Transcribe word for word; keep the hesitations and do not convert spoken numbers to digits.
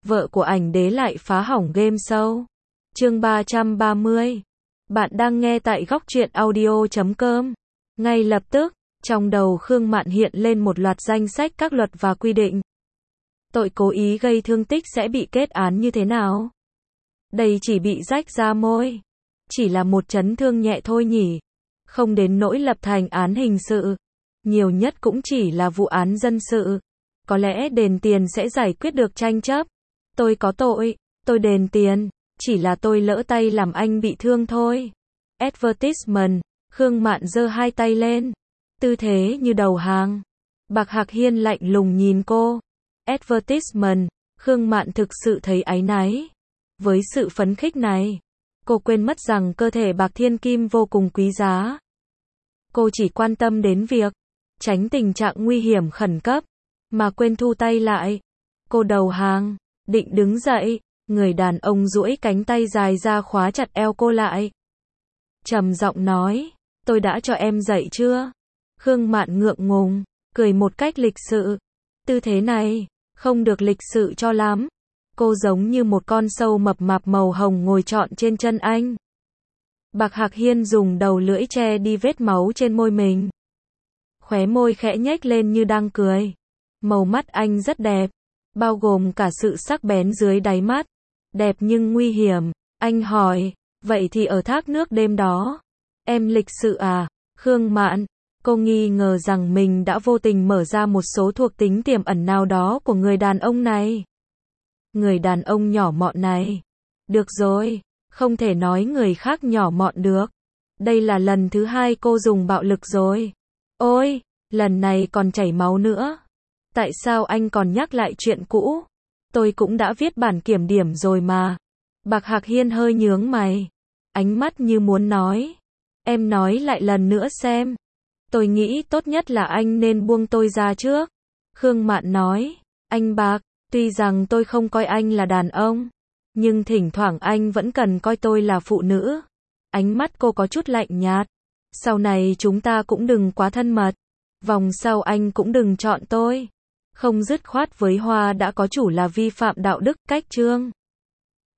vợ của ảnh đế lại phá hỏng game show. Chương ba trăm ba mươi. Bạn đang nghe tại góc truyện audio chấm com. Ngay lập tức, trong đầu Khương Mạn hiện lên một loạt danh sách các luật và quy định. Tội cố ý gây thương tích sẽ bị kết án như thế nào? Đây chỉ bị rách da môi. Chỉ là một chấn thương nhẹ thôi nhỉ? Không đến nỗi lập thành án hình sự. Nhiều nhất cũng chỉ là vụ án dân sự. Có lẽ đền tiền sẽ giải quyết được tranh chấp. Tôi có tội, tôi đền tiền. Chỉ là tôi lỡ tay làm anh bị thương thôi. Advertisement. Khương Mạn giơ hai tay lên. Tư thế như đầu hàng. Bạc Hạc Hiên lạnh lùng nhìn cô. Advertisement. Khương Mạn thực sự thấy áy náy. Với sự phấn khích này, cô quên mất rằng cơ thể bạc thiên kim vô cùng quý giá. Cô chỉ quan tâm đến việc tránh tình trạng nguy hiểm khẩn cấp, mà quên thu tay lại. Cô đầu hàng, định đứng dậy, người đàn ông duỗi cánh tay dài ra khóa chặt eo cô lại. Trầm giọng nói, tôi đã cho em dậy chưa? Khương Mạn ngượng ngùng, cười một cách lịch sự. Tư thế này, không được lịch sự cho lắm. Cô giống như một con sâu mập mạp màu hồng ngồi trọn trên chân anh. Bạc Hạc Hiên dùng đầu lưỡi che đi vết máu trên môi mình. Khóe môi khẽ nhếch lên như đang cười. Màu mắt anh rất đẹp, bao gồm cả sự sắc bén dưới đáy mắt. Đẹp nhưng nguy hiểm. Anh hỏi, vậy thì ở thác nước đêm đó, em lịch sự à? Khương Mạn, cô nghi ngờ rằng mình đã vô tình mở ra một số thuộc tính tiềm ẩn nào đó của người đàn ông này. Người đàn ông nhỏ mọn này. Được rồi, không thể nói người khác nhỏ mọn được. Đây là lần thứ hai cô dùng bạo lực rồi. Ôi, lần này còn chảy máu nữa. Tại sao anh còn nhắc lại chuyện cũ? Tôi cũng đã viết bản kiểm điểm rồi mà. Bạc Hạc Hiên hơi nhướng mày. Ánh mắt như muốn nói. Em nói lại lần nữa xem. Tôi nghĩ tốt nhất là anh nên buông tôi ra trước. Khương Mạn nói. Anh Bạc, tuy rằng tôi không coi anh là đàn ông, nhưng thỉnh thoảng anh vẫn cần coi tôi là phụ nữ. Ánh mắt cô có chút lạnh nhạt. Sau này chúng ta cũng đừng quá thân mật. Vòng sau anh cũng đừng chọn tôi. Không dứt khoát với Hoa đã có chủ là vi phạm đạo đức, cách chương.